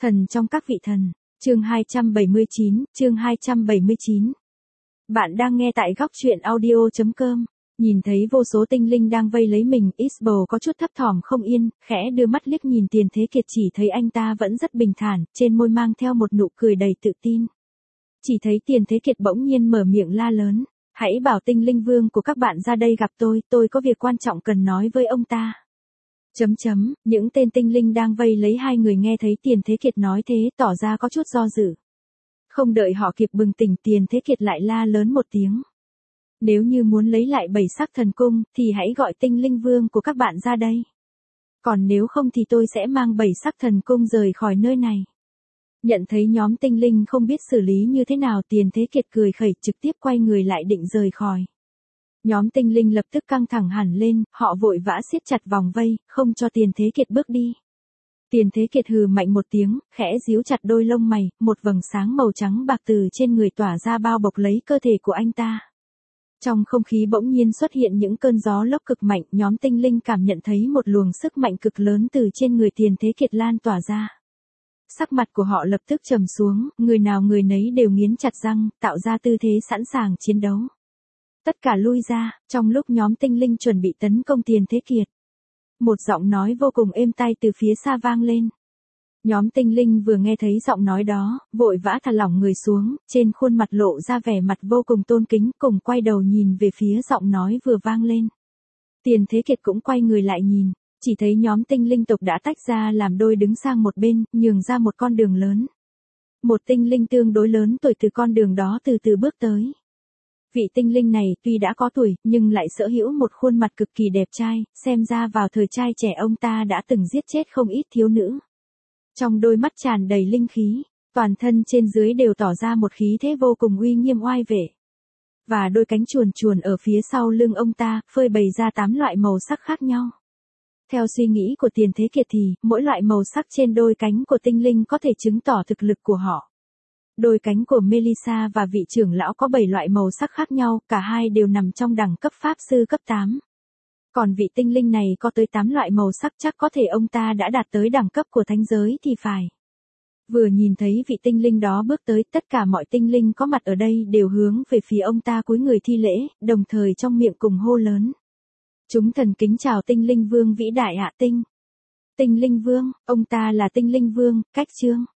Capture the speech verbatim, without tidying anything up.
Thần trong các vị thần, chương hai trăm bảy mươi chín, chương hai trăm bảy mươi chín. Bạn đang nghe tại góc truyện audio chấm com. Nhìn thấy vô số tinh linh đang vây lấy mình, Isabel có chút thấp thỏm không yên, khẽ đưa mắt liếc nhìn Tiền Thế Kiệt, chỉ thấy anh ta vẫn rất bình thản, trên môi mang theo một nụ cười đầy tự tin. Chỉ thấy Tiền Thế Kiệt bỗng nhiên mở miệng la lớn, hãy bảo tinh linh vương của các bạn ra đây gặp tôi, tôi có việc quan trọng cần nói với ông ta. Chấm chấm, những tên tinh linh đang vây lấy hai người nghe thấy Tiền Thế Kiệt nói thế tỏ ra có chút do dự. Không đợi họ kịp bừng tỉnh, Tiền Thế Kiệt lại la lớn một tiếng. Nếu như muốn lấy lại bảy sắc thần cung, thì hãy gọi tinh linh vương của các bạn ra đây. Còn nếu không thì tôi sẽ mang bảy sắc thần cung rời khỏi nơi này. Nhận thấy nhóm tinh linh không biết xử lý như thế nào, Tiền Thế Kiệt cười khẩy trực tiếp quay người lại định rời khỏi. Nhóm tinh linh lập tức căng thẳng hẳn lên, họ vội vã siết chặt vòng vây, không cho Tiền Thế Kiệt bước đi. Tiền Thế Kiệt hừ mạnh một tiếng, khẽ díu chặt đôi lông mày, một vầng sáng màu trắng bạc từ trên người tỏa ra bao bọc lấy cơ thể của anh ta. Trong không khí bỗng nhiên xuất hiện những cơn gió lốc cực mạnh, nhóm tinh linh cảm nhận thấy một luồng sức mạnh cực lớn từ trên người Tiền Thế Kiệt lan tỏa ra. Sắc mặt của họ lập tức trầm xuống, người nào người nấy đều nghiến chặt răng, tạo ra tư thế sẵn sàng chiến đấu. Tất cả lui ra, trong lúc nhóm tinh linh chuẩn bị tấn công Tiền Thế Kiệt. Một giọng nói vô cùng êm tai từ phía xa vang lên. Nhóm tinh linh vừa nghe thấy giọng nói đó, vội vã thả lỏng người xuống, trên khuôn mặt lộ ra vẻ mặt vô cùng tôn kính, cùng quay đầu nhìn về phía giọng nói vừa vang lên. Tiền Thế Kiệt cũng quay người lại nhìn, chỉ thấy nhóm tinh linh tộc đã tách ra làm đôi đứng sang một bên, nhường ra một con đường lớn. Một tinh linh tương đối lớn tuổi từ con đường đó từ từ bước tới. Vị tinh linh này tuy đã có tuổi, nhưng lại sở hữu một khuôn mặt cực kỳ đẹp trai, xem ra vào thời trai trẻ ông ta đã từng giết chết không ít thiếu nữ. Trong đôi mắt tràn đầy linh khí, toàn thân trên dưới đều tỏ ra một khí thế vô cùng uy nghiêm oai vệ. Và đôi cánh chuồn chuồn ở phía sau lưng ông ta, phơi bày ra tám loại màu sắc khác nhau. Theo suy nghĩ của Tiền Thế Kiệt thì, mỗi loại màu sắc trên đôi cánh của tinh linh có thể chứng tỏ thực lực của họ. Đôi cánh của Melissa và vị trưởng lão có bảy loại màu sắc khác nhau, cả hai đều nằm trong đẳng cấp pháp sư cấp tám. Còn vị tinh linh này có tới tám loại màu sắc, chắc có thể ông ta đã đạt tới đẳng cấp của thánh giới thì phải. Vừa nhìn thấy vị tinh linh đó bước tới, tất cả mọi tinh linh có mặt ở đây đều hướng về phía ông ta cúi người thi lễ, đồng thời trong miệng cùng hô lớn. Chúng thần kính chào tinh linh vương vĩ đại Hạ Tinh. Tinh linh vương, ông ta là tinh linh vương, Cách Chương.